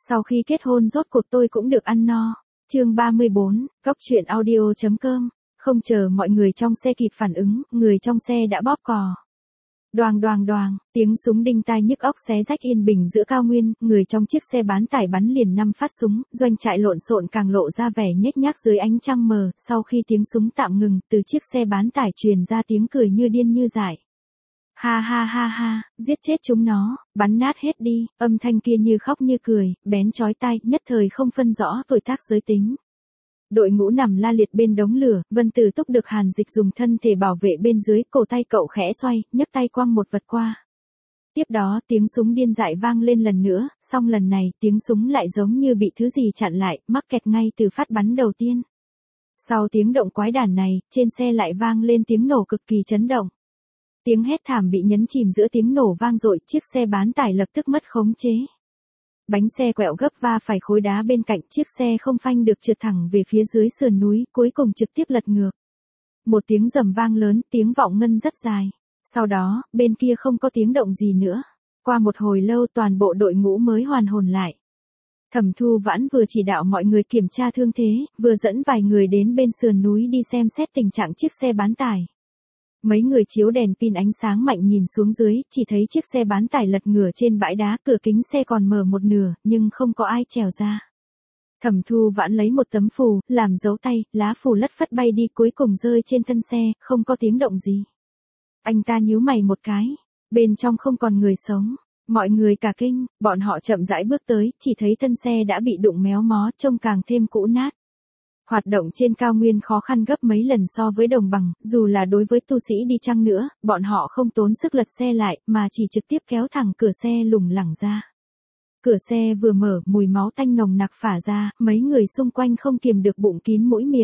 Sau khi kết hôn rốt cuộc tôi cũng được ăn no. Chương 34, Góc truyện audio.com. Không chờ mọi người trong xe kịp phản ứng, người trong xe đã bóp cò. Đoàng đoàng đoàng, tiếng súng đinh tai nhức óc xé rách yên bình giữa cao nguyên, người trong chiếc xe bán tải bắn liền 5 phát súng, doanh trại lộn xộn càng lộ ra vẻ nhếch nhác dưới ánh trăng mờ, sau khi tiếng súng tạm ngừng, từ chiếc xe bán tải truyền ra tiếng cười như điên như dại. Ha ha ha ha, giết chết chúng nó, bắn nát hết đi, âm thanh kia như khóc như cười, bén chói tai, nhất thời không phân rõ tuổi tác giới tính. Đội ngũ nằm la liệt bên đống lửa, Vân Tử Túc được Hàn Dịch dùng thân thể bảo vệ bên dưới, cổ tay cậu khẽ xoay, nhấc tay quăng một vật qua. Tiếp đó tiếng súng điên dại vang lên lần nữa, song lần này tiếng súng lại giống như bị thứ gì chặn lại, mắc kẹt ngay từ phát bắn đầu tiên. Sau tiếng động quái đản này, trên xe lại vang lên tiếng nổ cực kỳ chấn động. Tiếng hét thảm bị nhấn chìm giữa tiếng nổ vang dội, chiếc xe bán tải lập tức mất khống chế. Bánh xe quẹo gấp va phải khối đá bên cạnh, chiếc xe không phanh được trượt thẳng về phía dưới sườn núi, cuối cùng trực tiếp lật ngược. Một tiếng rầm vang lớn, tiếng vọng ngân rất dài. Sau đó, bên kia không có tiếng động gì nữa. Qua một hồi lâu toàn bộ đội ngũ mới hoàn hồn lại. Thẩm Thu Vãn vừa chỉ đạo mọi người kiểm tra thương thế, vừa dẫn vài người đến bên sườn núi đi xem xét tình trạng chiếc xe bán tải. Mấy người chiếu đèn pin ánh sáng mạnh nhìn xuống dưới, chỉ thấy chiếc xe bán tải lật ngửa trên bãi đá, cửa kính xe còn mở một nửa, nhưng không có ai trèo ra. Thẩm Thu Vãn lấy một tấm phù, làm dấu tay, lá phù lất phất bay đi cuối cùng rơi trên thân xe, không có tiếng động gì. Anh ta nhíu mày một cái, bên trong không còn người sống. Mọi người cả kinh, bọn họ chậm rãi bước tới, chỉ thấy thân xe đã bị đụng méo mó, trông càng thêm cũ nát. Hoạt động trên cao nguyên khó khăn gấp mấy lần so với đồng bằng, dù là đối với tu sĩ đi chăng nữa, bọn họ không tốn sức lật xe lại, mà chỉ trực tiếp kéo thẳng cửa xe lủng lẳng ra. Cửa xe vừa mở, mùi máu tanh nồng nặc phả ra, mấy người xung quanh không kiềm được bụng kín mũi miệng.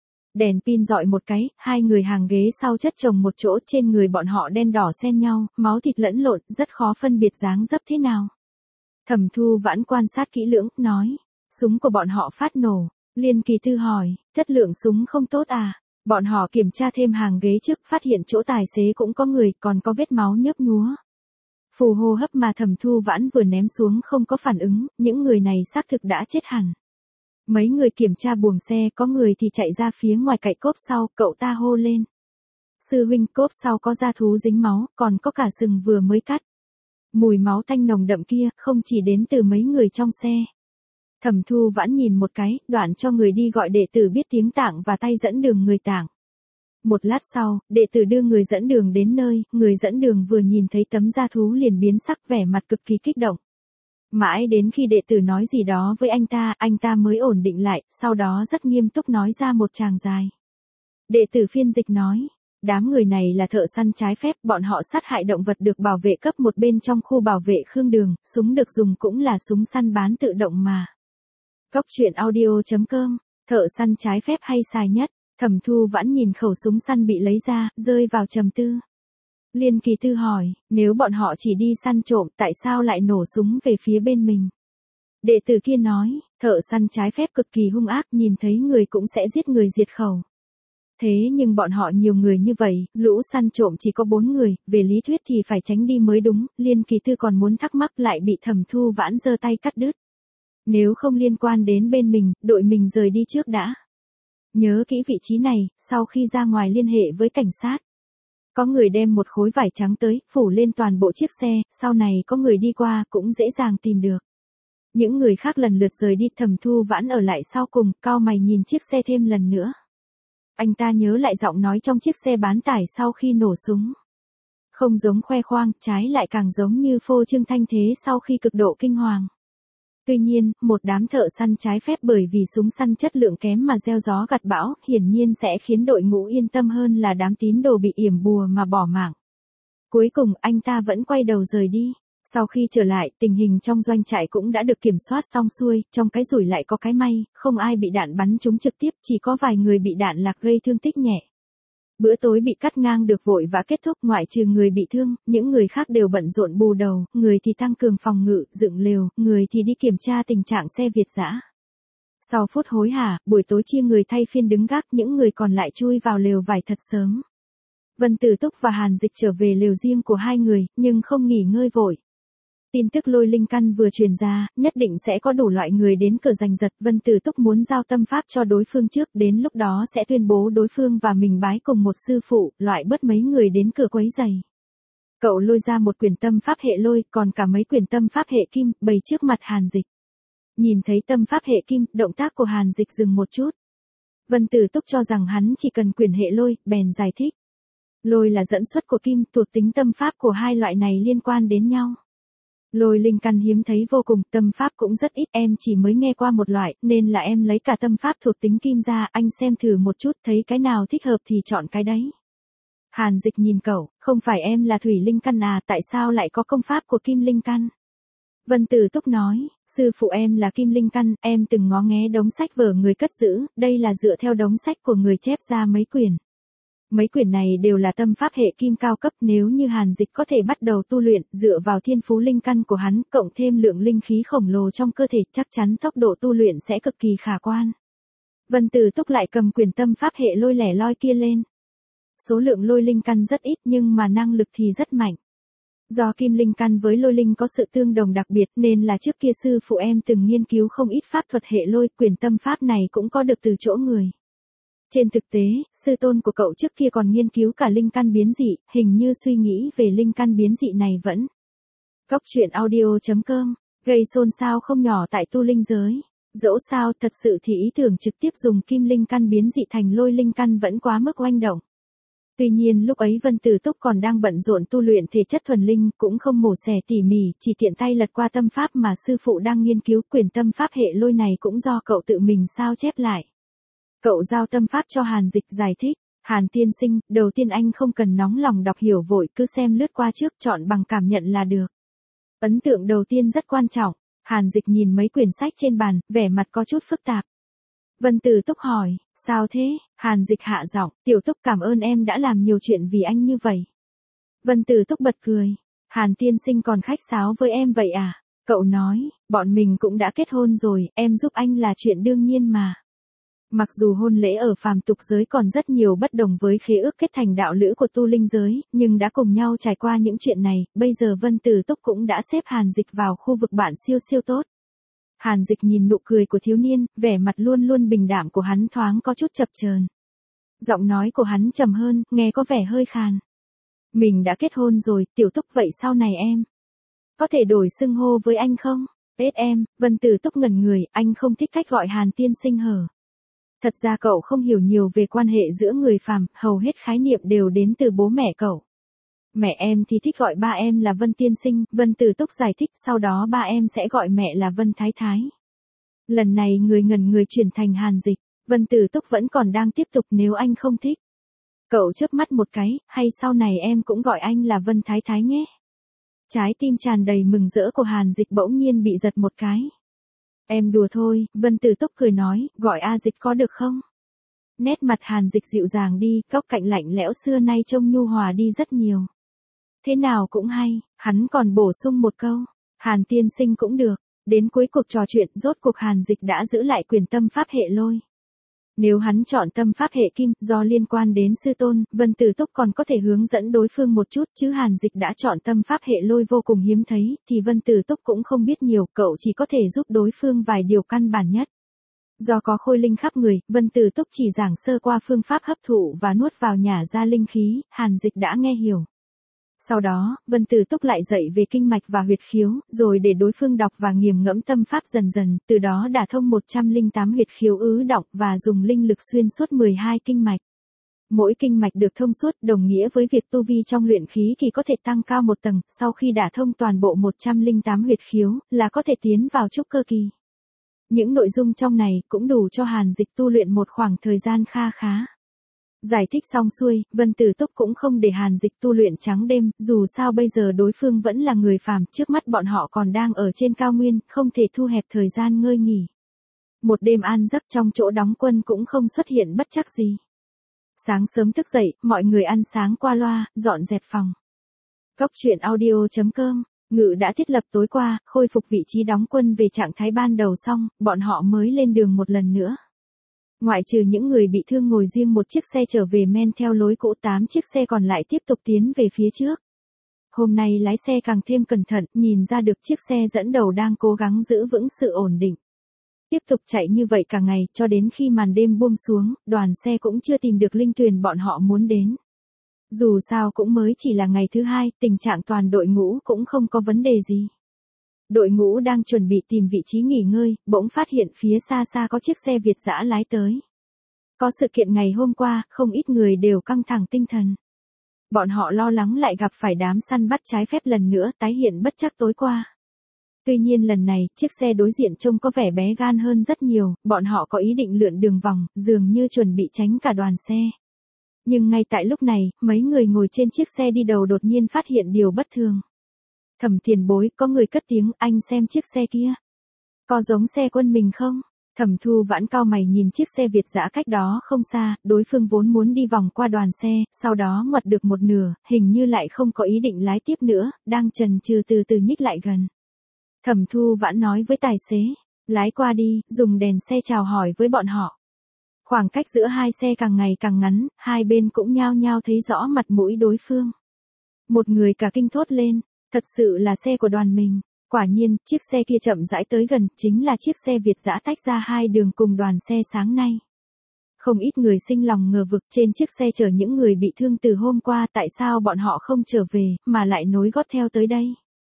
Đèn pin dọi một cái, hai người hàng ghế sau chất chồng một chỗ, trên người bọn họ đen đỏ xen nhau, máu thịt lẫn lộn, rất khó phân biệt dáng dấp thế nào. Thẩm Thu Vãn quan sát kỹ lưỡng, nói, súng của bọn họ phát nổ. Liên Kỳ Tư hỏi, chất lượng súng không tốt à? Bọn họ kiểm tra thêm hàng ghế trước, phát hiện chỗ tài xế cũng có người, còn có vết máu nhấp nhúa. Phù hô hấp mà Thẩm Thu Vãn vừa ném xuống không có phản ứng, những người này xác thực đã chết hẳn. Mấy người kiểm tra buồng xe, có người thì chạy ra phía ngoài cạnh cốp sau, cậu ta hô lên. Sư huynh, cốp sau có da thú dính máu, còn có cả sừng vừa mới cắt. Mùi máu tanh nồng đậm kia, không chỉ đến từ mấy người trong xe. Thẩm Thu Vãn nhìn một cái, đoạn cho người đi gọi đệ tử biết tiếng Tạng và tay dẫn đường người Tạng. Một lát sau, đệ tử đưa người dẫn đường đến nơi, người dẫn đường vừa nhìn thấy tấm da thú liền biến sắc, vẻ mặt cực kỳ kích động. Mãi đến khi đệ tử nói gì đó với anh ta mới ổn định lại, sau đó rất nghiêm túc nói ra một tràng dài. Đệ tử phiên dịch nói, đám người này là thợ săn trái phép, bọn họ sát hại động vật được bảo vệ cấp một bên trong khu bảo vệ Khương Đường, súng được dùng cũng là súng săn bán tự động mà. Góc truyện audio.com, thợ săn trái phép hay xài nhất, Thẩm Thu Vãn nhìn khẩu súng săn bị lấy ra, rơi vào trầm tư. Liên Kỳ Tư hỏi, nếu bọn họ chỉ đi săn trộm, tại sao lại nổ súng về phía bên mình? Đệ tử kia nói, thợ săn trái phép cực kỳ hung ác, nhìn thấy người cũng sẽ giết người diệt khẩu. Thế nhưng bọn họ nhiều người như vậy, lũ săn trộm chỉ có 4 người, về lý thuyết thì phải tránh đi mới đúng, Liên Kỳ Tư còn muốn thắc mắc lại bị Thẩm Thu Vãn giơ tay cắt đứt. Nếu không liên quan đến bên mình, đội mình rời đi trước đã. Nhớ kỹ vị trí này, sau khi ra ngoài liên hệ với cảnh sát. Có người đem một khối vải trắng tới, phủ lên toàn bộ chiếc xe, sau này có người đi qua, cũng dễ dàng tìm được. Những người khác lần lượt rời đi, Thẩm Thu Vãn ở lại sau cùng, cau mày nhìn chiếc xe thêm lần nữa. Anh ta nhớ lại giọng nói trong chiếc xe bán tải sau khi nổ súng. Không giống khoe khoang, trái lại càng giống như phô trương thanh thế sau khi cực độ kinh hoàng. Tuy nhiên, một đám thợ săn trái phép bởi vì súng săn chất lượng kém mà gieo gió gặt bão, hiển nhiên sẽ khiến đội ngũ yên tâm hơn là đám tín đồ bị yểm bùa mà bỏ mạng. Cuối cùng, anh ta vẫn quay đầu rời đi. Sau khi trở lại, tình hình trong doanh trại cũng đã được kiểm soát xong xuôi, trong cái rủi lại có cái may, không ai bị đạn bắn trúng trực tiếp, chỉ có vài người bị đạn lạc gây thương tích nhẹ. Bữa tối bị cắt ngang được vội và kết thúc, ngoại trừ người bị thương, những người khác đều bận rộn bù đầu, người thì tăng cường phòng ngự, dựng lều, người thì đi kiểm tra tình trạng xe Việt dã. Sau phút hối hả, buổi tối chia người thay phiên đứng gác, những người còn lại chui vào lều vải thật sớm. Vân Tử Túc và Hàn Dịch trở về lều riêng của hai người, nhưng không nghỉ ngơi vội. Tin tức lôi linh căn vừa truyền ra, nhất định sẽ có đủ loại người đến cửa giành giật. Vân Tử Túc muốn giao tâm pháp cho đối phương trước, đến lúc đó sẽ tuyên bố đối phương và mình bái cùng một sư phụ, loại bớt mấy người đến cửa quấy giày. Cậu lôi ra một quyển tâm pháp hệ lôi, còn cả mấy quyển tâm pháp hệ kim, bày trước mặt Hàn Dịch. Nhìn thấy tâm pháp hệ kim, động tác của Hàn Dịch dừng một chút. Vân Tử Túc cho rằng hắn chỉ cần quyển hệ lôi, bèn giải thích. Lôi là dẫn xuất của kim, thuộc tính tâm pháp của hai loại này liên quan đến nhau. Lôi linh căn hiếm thấy vô cùng, tâm pháp cũng rất ít, em chỉ mới nghe qua một loại, nên là em lấy cả tâm pháp thuộc tính kim ra, anh xem thử một chút, thấy cái nào thích hợp thì chọn cái đấy. Hàn Dịch nhìn cậu, không phải em là thủy linh căn à, tại sao lại có công pháp của kim linh căn? Vân Tử Túc nói, sư phụ em là kim linh căn, em từng ngó nghé đống sách vở người cất giữ, đây là dựa theo đống sách của người chép ra mấy quyển. Mấy quyển này đều là tâm pháp hệ kim cao cấp, nếu như Hàn Dịch có thể bắt đầu tu luyện, dựa vào thiên phú linh căn của hắn, cộng thêm lượng linh khí khổng lồ trong cơ thể, chắc chắn tốc độ tu luyện sẽ cực kỳ khả quan. Vân Tử Túc lại cầm quyển tâm pháp hệ lôi lẻ loi kia lên. Số lượng lôi linh căn rất ít nhưng mà năng lực thì rất mạnh. Do kim linh căn với lôi linh có sự tương đồng đặc biệt nên là trước kia sư phụ em từng nghiên cứu không ít pháp thuật hệ lôi, quyển tâm pháp này cũng có được từ chỗ người. Trên thực tế, sư tôn của cậu trước kia còn nghiên cứu cả linh căn biến dị, hình như suy nghĩ về linh căn biến dị này vẫn. Góc truyện audio.com, gây xôn xao không nhỏ tại tu linh giới. Dẫu sao, thật sự thì ý tưởng trực tiếp dùng kim linh căn biến dị thành lôi linh căn vẫn quá mức oanh động. Tuy nhiên lúc ấy Vân Tử Túc còn đang bận rộn tu luyện thể chất thuần linh, cũng không mổ xẻ tỉ mỉ, chỉ tiện tay lật qua tâm pháp mà sư phụ đang nghiên cứu, quyển tâm pháp hệ lôi này cũng do cậu tự mình sao chép lại. Cậu giao tâm pháp cho Hàn Dịch giải thích, Hàn tiên sinh, đầu tiên anh không cần nóng lòng đọc hiểu vội, cứ xem lướt qua trước, chọn bằng cảm nhận là được. Ấn tượng đầu tiên rất quan trọng. Hàn Dịch nhìn mấy quyển sách trên bàn, vẻ mặt có chút phức tạp. Vân Tử Túc hỏi, sao thế? Hàn Dịch hạ giọng, Tiểu Túc cảm ơn em đã làm nhiều chuyện vì anh như vậy. Vân Tử Túc bật cười, Hàn tiên sinh còn khách sáo với em vậy à? Cậu nói, bọn mình cũng đã kết hôn rồi, em giúp anh là chuyện đương nhiên mà. Mặc dù hôn lễ ở phàm tục giới còn rất nhiều bất đồng với khế ước kết thành đạo lữ của tu linh giới, nhưng đã cùng nhau trải qua những chuyện này, bây giờ Vân Tử Túc cũng đã xếp Hàn Dịch vào khu vực bạn siêu siêu tốt. Hàn Dịch nhìn nụ cười của thiếu niên, vẻ mặt luôn luôn bình đạm của hắn thoáng có chút chập chờn. Giọng nói của hắn trầm hơn, nghe có vẻ hơi khàn. Mình đã kết hôn rồi, Tiểu Túc, vậy sau này em có thể đổi xưng hô với anh không? Tết em, Vân Tử Túc ngẩn người, anh không thích cách gọi Hàn tiên sinh hở. Thật ra cậu không hiểu nhiều về quan hệ giữa người phàm, hầu hết khái niệm đều đến từ bố mẹ cậu. Mẹ em thì thích gọi ba em là Vân tiên sinh, Vân Tử Túc giải thích, sau đó ba em sẽ gọi mẹ là Vân Thái Thái. Lần này người ngẩn người chuyển thành Hàn Dịch, Vân Tử Túc vẫn còn đang tiếp tục, nếu anh không thích. Cậu chớp mắt một cái, hay sau này em cũng gọi anh là Vân Thái Thái nhé. Trái tim tràn đầy mừng rỡ của Hàn Dịch bỗng nhiên bị giật một cái. Em đùa thôi, Vân Tử Túc cười nói, gọi A Dịch có được không? Nét mặt Hàn Dịch dịu dàng đi, góc cạnh lạnh lẽo xưa nay trông nhu hòa đi rất nhiều. Thế nào cũng hay, hắn còn bổ sung một câu, Hàn tiên sinh cũng được. Đến cuối cuộc trò chuyện, rốt cuộc Hàn Dịch đã giữ lại quyền tâm pháp hệ lôi. Nếu hắn chọn tâm pháp hệ kim, do liên quan đến sư tôn, Vân Tử Túc còn có thể hướng dẫn đối phương một chút, chứ Hàn Dịch đã chọn tâm pháp hệ lôi vô cùng hiếm thấy, thì Vân Tử Túc cũng không biết nhiều, cậu chỉ có thể giúp đối phương vài điều căn bản nhất. Do có khôi linh khắp người, Vân Tử Túc chỉ giảng sơ qua phương pháp hấp thụ và nuốt vào nhả ra linh khí, Hàn Dịch đã nghe hiểu. Sau đó, Vân Tử Túc lại dạy về kinh mạch và huyệt khiếu, rồi để đối phương đọc và nghiền ngẫm tâm pháp dần dần, từ đó đả thông 108 huyệt khiếu ứ động và dùng linh lực xuyên suốt 12 kinh mạch. Mỗi kinh mạch được thông suốt đồng nghĩa với việc tu vi trong luyện khí kỳ có thể tăng cao một tầng, sau khi đả thông toàn bộ 108 huyệt khiếu, là có thể tiến vào trúc cơ kỳ. Những nội dung trong này cũng đủ cho Hàn Dịch tu luyện một khoảng thời gian kha khá. Giải thích xong xuôi, Vân Tử Túc cũng không để Hàn Dịch tu luyện trắng đêm, dù sao bây giờ đối phương vẫn là người phàm, trước mắt bọn họ còn đang ở trên cao nguyên, không thể thu hẹp thời gian ngơi nghỉ. Một đêm an giấc trong chỗ đóng quân cũng không xuất hiện bất trắc gì. Sáng sớm thức dậy, mọi người ăn sáng qua loa, dọn dẹp phòng. Góc truyện audio.com, Ngự đã thiết lập tối qua, khôi phục vị trí đóng quân về trạng thái ban đầu xong, bọn họ mới lên đường một lần nữa. Ngoại trừ những người bị thương ngồi riêng một chiếc xe trở về men theo lối cũ, 8 chiếc xe còn lại tiếp tục tiến về phía trước. Hôm nay lái xe càng thêm cẩn thận, nhìn ra được chiếc xe dẫn đầu đang cố gắng giữ vững sự ổn định. Tiếp tục chạy như vậy cả ngày, cho đến khi màn đêm buông xuống, đoàn xe cũng chưa tìm được Linh Tuyền bọn họ muốn đến. Dù sao cũng mới chỉ là ngày thứ hai, tình trạng toàn đội ngũ cũng không có vấn đề gì. Đội ngũ đang chuẩn bị tìm vị trí nghỉ ngơi, bỗng phát hiện phía xa xa có chiếc xe Việt dã lái tới. Có sự kiện ngày hôm qua, không ít người đều căng thẳng tinh thần. Bọn họ lo lắng lại gặp phải đám săn bắt trái phép lần nữa tái hiện bất trắc tối qua. Tuy nhiên lần này, chiếc xe đối diện trông có vẻ bé gan hơn rất nhiều, bọn họ có ý định lượn đường vòng, dường như chuẩn bị tránh cả đoàn xe. Nhưng ngay tại lúc này, mấy người ngồi trên chiếc xe đi đầu đột nhiên phát hiện điều bất thường. Thẩm Tiền Bối, có người cất tiếng, anh xem chiếc xe kia. Có giống xe quân mình không? Thẩm Thu Vãn cau mày nhìn chiếc xe Việt dã cách đó không xa, đối phương vốn muốn đi vòng qua đoàn xe, sau đó ngoặt được một nửa, hình như lại không có ý định lái tiếp nữa, đang chần chừ từ từ nhích lại gần. Thẩm Thu Vãn nói với tài xế, lái qua đi, dùng đèn xe chào hỏi với bọn họ. Khoảng cách giữa hai xe càng ngày càng ngắn, hai bên cũng nhao nhao thấy rõ mặt mũi đối phương. Một người cả kinh thốt lên, thật sự là xe của đoàn mình. Quả nhiên, chiếc xe kia chậm rãi tới gần, chính là chiếc xe Việt dã tách ra hai đường cùng đoàn xe sáng nay. Không ít người sinh lòng ngờ vực trên chiếc xe chở những người bị thương từ hôm qua, tại sao bọn họ không trở về, mà lại nối gót theo tới đây.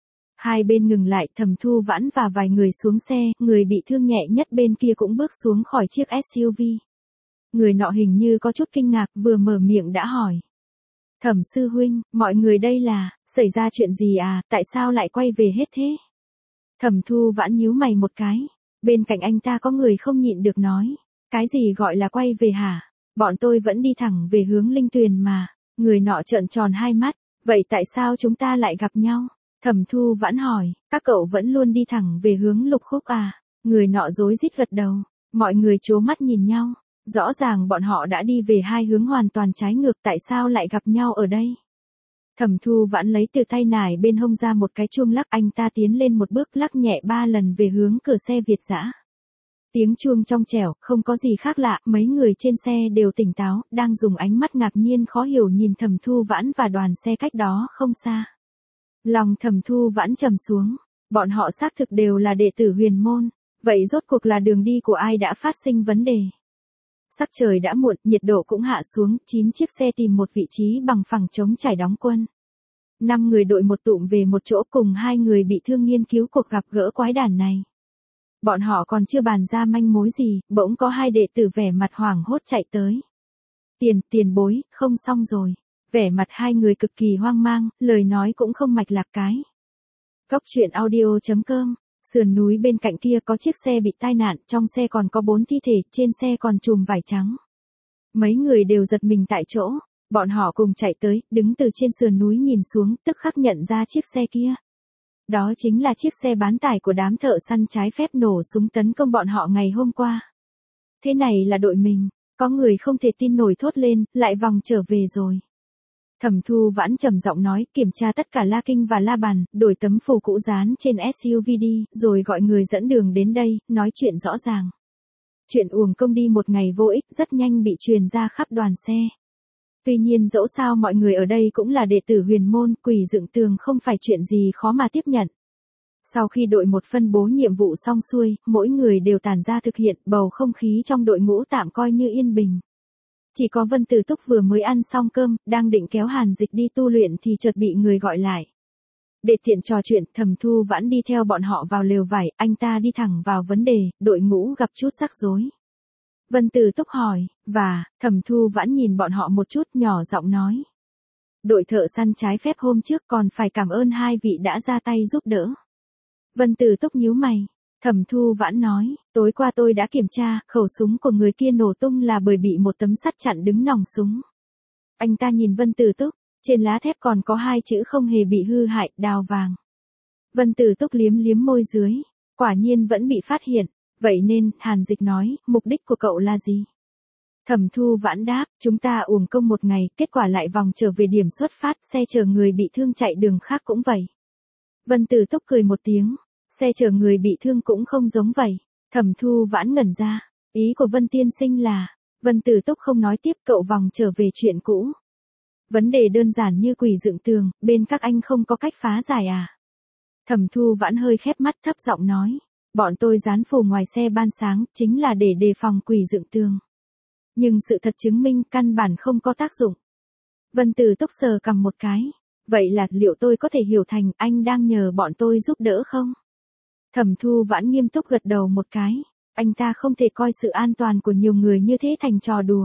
Hai bên ngừng lại, Thẩm Thu Vãn và vài người xuống xe, người bị thương nhẹ nhất bên kia cũng bước xuống khỏi chiếc SUV. Người nọ hình như có chút kinh ngạc, vừa mở miệng đã hỏi. Thẩm sư huynh, mọi người đây là, xảy ra chuyện gì à, tại sao lại quay về hết thế? Thẩm Thu Vãn nhíu mày một cái, bên cạnh anh ta có người không nhịn được nói. Cái gì gọi là quay về hả? Bọn tôi vẫn đi thẳng về hướng Linh Tuyền mà. Người nọ trợn tròn hai mắt, vậy tại sao chúng ta lại gặp nhau? Thẩm Thu Vãn hỏi, các cậu vẫn luôn đi thẳng về hướng Lục Khúc à? Người nọ rối rít gật đầu, mọi người trố mắt nhìn nhau. Rõ ràng bọn họ đã đi về hai hướng hoàn toàn trái ngược, tại sao lại gặp nhau ở đây? Thẩm Thu Vãn lấy từ tay nải bên hông ra một cái chuông lắc, anh ta tiến lên một bước lắc nhẹ 3 lần về hướng cửa xe Việt dã. Tiếng chuông trong trẻo, không có gì khác lạ, mấy người trên xe đều tỉnh táo, đang dùng ánh mắt ngạc nhiên khó hiểu nhìn Thẩm Thu Vãn và đoàn xe cách đó không xa. Lòng Thẩm Thu Vãn trầm xuống, bọn họ xác thực đều là đệ tử Huyền môn, vậy rốt cuộc là đường đi của ai đã phát sinh vấn đề? Sắc trời đã muộn, nhiệt độ cũng hạ xuống, 9 chiếc xe tìm một vị trí bằng phẳng trống trải đóng quân. 5 người đội một tụm về một chỗ cùng 2 người bị thương nghiên cứu cuộc gặp gỡ quái đản này. Bọn họ còn chưa bàn ra manh mối gì, bỗng có 2 đệ tử vẻ mặt hoảng hốt chạy tới. Tiền bối, không xong rồi. Vẻ mặt 2 người cực kỳ hoang mang, lời nói cũng không mạch lạc cái. Góc truyện audio.com. Sườn núi bên cạnh kia có chiếc xe bị tai nạn, trong xe còn có 4 thi thể, trên xe còn chùm vải trắng. Mấy người đều giật mình tại chỗ, bọn họ cùng chạy tới, đứng từ trên sườn núi nhìn xuống, tức khắc nhận ra chiếc xe kia. Đó chính là chiếc xe bán tải của đám thợ săn trái phép nổ súng tấn công bọn họ ngày hôm qua. Thế này là đội mình, có người không thể tin nổi thốt lên, lại vòng trở về rồi. Thẩm Thu Vãn trầm giọng nói, kiểm tra tất cả la kinh và la bàn, đổi tấm phù cũ dán trên SUV đi, rồi gọi người dẫn đường đến đây, nói chuyện rõ ràng. Chuyện uổng công đi một ngày vô ích rất nhanh bị truyền ra khắp đoàn xe. Tuy nhiên dẫu sao mọi người ở đây cũng là đệ tử Huyền môn, quỷ dựng tường không phải chuyện gì khó mà tiếp nhận. Sau khi đội một phân bố nhiệm vụ xong xuôi, mỗi người đều tản ra thực hiện, bầu không khí trong đội ngũ tạm coi như yên bình. Chỉ có Vân Tử Túc vừa mới ăn xong cơm, đang định kéo Hàn Dịch đi tu luyện thì chợt bị người gọi lại. Để tiện trò chuyện, Thẩm Thu Vãn đi theo bọn họ vào lều vải, anh ta đi thẳng vào vấn đề, đội ngũ gặp chút rắc rối. Vân Tử Túc hỏi, và, Thẩm Thu Vãn nhìn bọn họ một chút nhỏ giọng nói. Đội thợ săn trái phép hôm trước còn phải cảm ơn 2 vị đã ra tay giúp đỡ. Vân Tử Túc nhíu mày. Thẩm Thu Vãn nói, tối qua tôi đã kiểm tra, khẩu súng của người kia nổ tung là bởi bị một tấm sắt chặn đứng nòng súng. Anh ta nhìn Vân Tử Túc, trên lá thép còn có 2 chữ không hề bị hư hại, đào vàng. Vân Tử Túc liếm liếm môi dưới, quả nhiên vẫn bị phát hiện, vậy nên, Hàn Dịch nói, mục đích của cậu là gì? Thẩm Thu Vãn đáp, chúng ta uổng công một ngày, kết quả lại vòng trở về điểm xuất phát, xe chở người bị thương chạy đường khác cũng vậy. Vân Tử Túc cười một tiếng. Xe chở người bị thương cũng không giống vậy. Thẩm Thu Vãn ngẩn ra. Ý của Vân tiên sinh là, Vân Tử Túc không nói tiếp, cậu vòng trở về chuyện cũ. Vấn đề đơn giản như quỷ dựng tường, bên các anh không có cách phá giải à? Thẩm Thu Vãn hơi khép mắt thấp giọng nói. Bọn tôi dán phù ngoài xe ban sáng, chính là để đề phòng quỷ dựng tường. Nhưng sự thật chứng minh căn bản không có tác dụng. Vân Tử Túc sờ cầm một cái. Vậy là liệu tôi có thể hiểu thành anh đang nhờ bọn tôi giúp đỡ không? Thẩm Thu Vãn nghiêm túc gật đầu một cái. Anh ta không thể coi sự an toàn của nhiều người như thế thành trò đùa.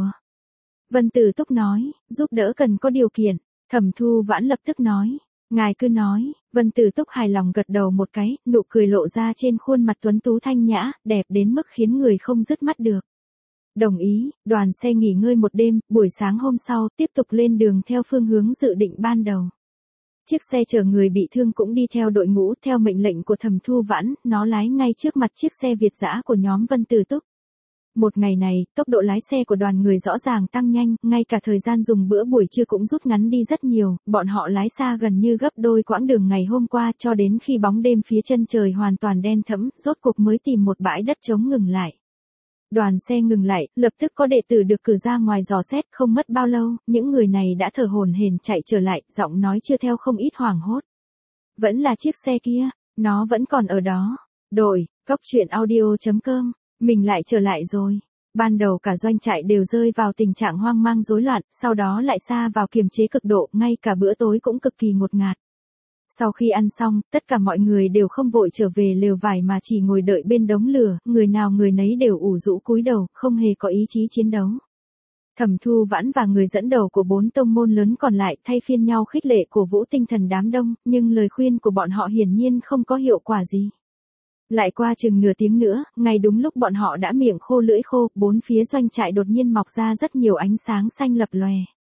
Vân Tử Túc nói, giúp đỡ cần có điều kiện. Thẩm Thu Vãn lập tức nói, ngài cứ nói. Vân Tử Túc hài lòng gật đầu một cái, nụ cười lộ ra trên khuôn mặt tuấn tú thanh nhã, đẹp đến mức khiến người không dứt mắt được. Đồng ý, đoàn xe nghỉ ngơi một đêm, buổi sáng hôm sau tiếp tục lên đường theo phương hướng dự định ban đầu. Chiếc xe chở người bị thương cũng đi theo đội ngũ theo mệnh lệnh của Thẩm Thu Vãn, nó lái ngay trước mặt chiếc xe Việt dã của nhóm Vân Tử Túc. Một ngày này, tốc độ lái xe của đoàn người rõ ràng tăng nhanh, ngay cả thời gian dùng bữa buổi trưa cũng rút ngắn đi rất nhiều, bọn họ lái xa gần như gấp đôi quãng đường ngày hôm qua cho đến khi bóng đêm phía chân trời hoàn toàn đen thẫm, rốt cuộc mới tìm một bãi đất trống ngừng lại. Đoàn xe ngừng lại, lập tức có đệ tử được cử ra ngoài dò xét, không mất bao lâu, những người này đã thở hổn hển chạy trở lại, giọng nói chưa theo không ít hoảng hốt. Vẫn là chiếc xe kia, nó vẫn còn ở đó. Đội, goctruyện.audio.com, mình lại trở lại rồi. Ban đầu cả doanh trại đều rơi vào tình trạng hoang mang rối loạn, sau đó lại sa vào kiềm chế cực độ, ngay cả bữa tối cũng cực kỳ ngột ngạt. Sau khi ăn xong, tất cả mọi người đều không vội trở về lều vải mà chỉ ngồi đợi bên đống lửa, người nào người nấy đều ủ rũ cúi đầu, không hề có ý chí chiến đấu. Thẩm Thu Vãn và người dẫn đầu của 4 tông môn lớn còn lại thay phiên nhau khích lệ cổ vũ tinh thần đám đông, nhưng lời khuyên của bọn họ hiển nhiên không có hiệu quả gì. Lại qua chừng nửa tiếng nữa, ngay đúng lúc bọn họ đã miệng khô lưỡi khô, bốn phía doanh trại đột nhiên mọc ra rất nhiều ánh sáng xanh lập lòe.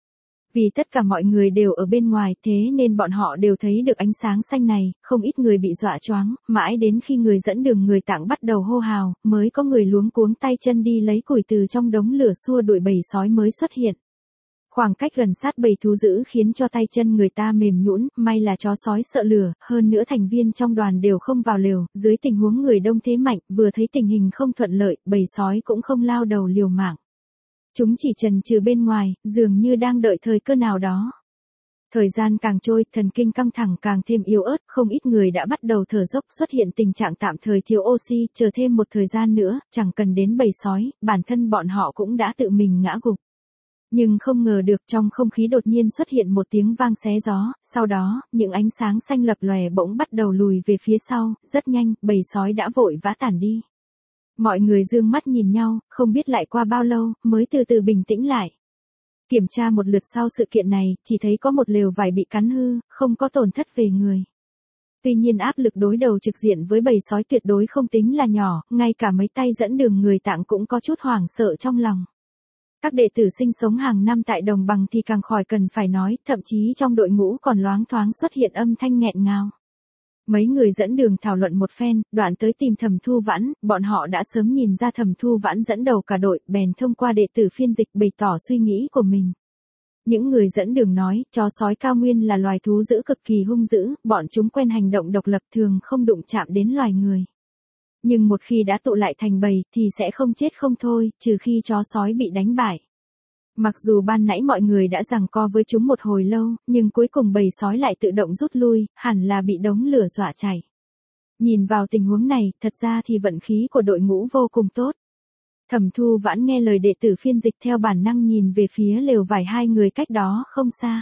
Vì tất cả mọi người đều ở bên ngoài, thế nên bọn họ đều thấy được ánh sáng xanh này, không ít người bị dọa choáng, mãi đến khi người dẫn đường người Tạng bắt đầu hô hào, mới có người luống cuống tay chân đi lấy củi từ trong đống lửa xua đuổi bầy sói mới xuất hiện. Khoảng cách gần sát bầy thú dữ khiến cho tay chân người ta mềm nhũn, may là chó sói sợ lửa, hơn nữa thành viên trong đoàn đều không vào lều, dưới tình huống người đông thế mạnh, vừa thấy tình hình không thuận lợi, bầy sói cũng không lao đầu liều mạng. Chúng chỉ chần chừ bên ngoài, dường như đang đợi thời cơ nào đó. Thời gian càng trôi, thần kinh căng thẳng càng thêm yếu ớt, không ít người đã bắt đầu thở dốc, xuất hiện tình trạng tạm thời thiếu oxy, chờ thêm một thời gian nữa, chẳng cần đến bầy sói, bản thân bọn họ cũng đã tự mình ngã gục. Nhưng không ngờ được trong không khí đột nhiên xuất hiện một tiếng vang xé gió, sau đó, những ánh sáng xanh lập lòe bỗng bắt đầu lùi về phía sau, rất nhanh, bầy sói đã vội vã tản đi. Mọi người dương mắt nhìn nhau, không biết lại qua bao lâu, mới từ từ bình tĩnh lại. Kiểm tra một lượt sau sự kiện này, chỉ thấy có một lều vải bị cắn hư, không có tổn thất về người. Tuy nhiên áp lực đối đầu trực diện với bầy sói tuyệt đối không tính là nhỏ, ngay cả mấy tay dẫn đường người Tạng cũng có chút hoảng sợ trong lòng. Các đệ tử sinh sống hàng năm tại đồng bằng thì càng khỏi cần phải nói, thậm chí trong đội ngũ còn loáng thoáng xuất hiện âm thanh nghẹn ngào. Mấy người dẫn đường thảo luận một phen, đoạn tới tìm Thẩm Thu Vãn, bọn họ đã sớm nhìn ra Thẩm Thu Vãn dẫn đầu cả đội, bèn thông qua đệ tử phiên dịch bày tỏ suy nghĩ của mình. Những người dẫn đường nói, chó sói cao nguyên là loài thú dữ cực kỳ hung dữ, bọn chúng quen hành động độc lập thường không đụng chạm đến loài người. Nhưng một khi đã tụ lại thành bầy thì sẽ không chết không thôi, trừ khi chó sói bị đánh bại. Mặc dù ban nãy mọi người đã giằng co với chúng một hồi lâu, nhưng cuối cùng bầy sói lại tự động rút lui, hẳn là bị đống lửa dọa chạy. Nhìn vào tình huống này, thật ra thì vận khí của đội ngũ vô cùng tốt. Thẩm Thu Vãn nghe lời đệ tử phiên dịch theo bản năng nhìn về phía lều vải hai người cách đó không xa.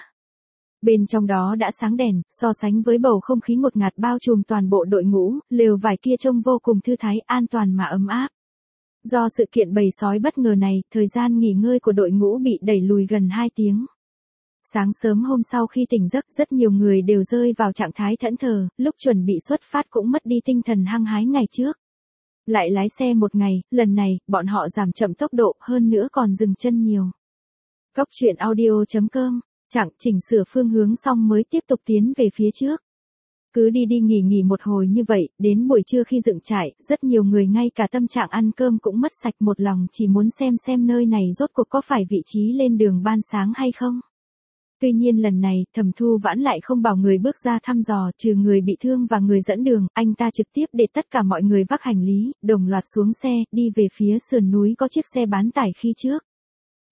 Bên trong đó đã sáng đèn, so sánh với bầu không khí ngột ngạt bao trùm toàn bộ đội ngũ, lều vải kia trông vô cùng thư thái, an toàn mà ấm áp. Do sự kiện bầy sói bất ngờ này, thời gian nghỉ ngơi của đội ngũ bị đẩy lùi gần 2 tiếng. Sáng sớm hôm sau khi tỉnh giấc, rất nhiều người đều rơi vào trạng thái thẫn thờ, lúc chuẩn bị xuất phát cũng mất đi tinh thần hăng hái ngày trước. Lại lái xe một ngày, lần này, bọn họ giảm chậm tốc độ, hơn nữa còn dừng chân nhiều. Goctruyện.audio.com, chẳng chỉnh sửa phương hướng xong mới tiếp tục tiến về phía trước. Cứ đi đi nghỉ một hồi như vậy, đến buổi trưa khi dựng trại, rất nhiều người ngay cả tâm trạng ăn cơm cũng mất sạch, một lòng chỉ muốn xem nơi này rốt cuộc có phải vị trí lên đường ban sáng hay không. Tuy nhiên lần này, Thẩm Thu Vãn lại không bảo người bước ra thăm dò, trừ người bị thương và người dẫn đường, anh ta trực tiếp để tất cả mọi người vác hành lý, đồng loạt xuống xe, đi về phía sườn núi có chiếc xe bán tải khi trước.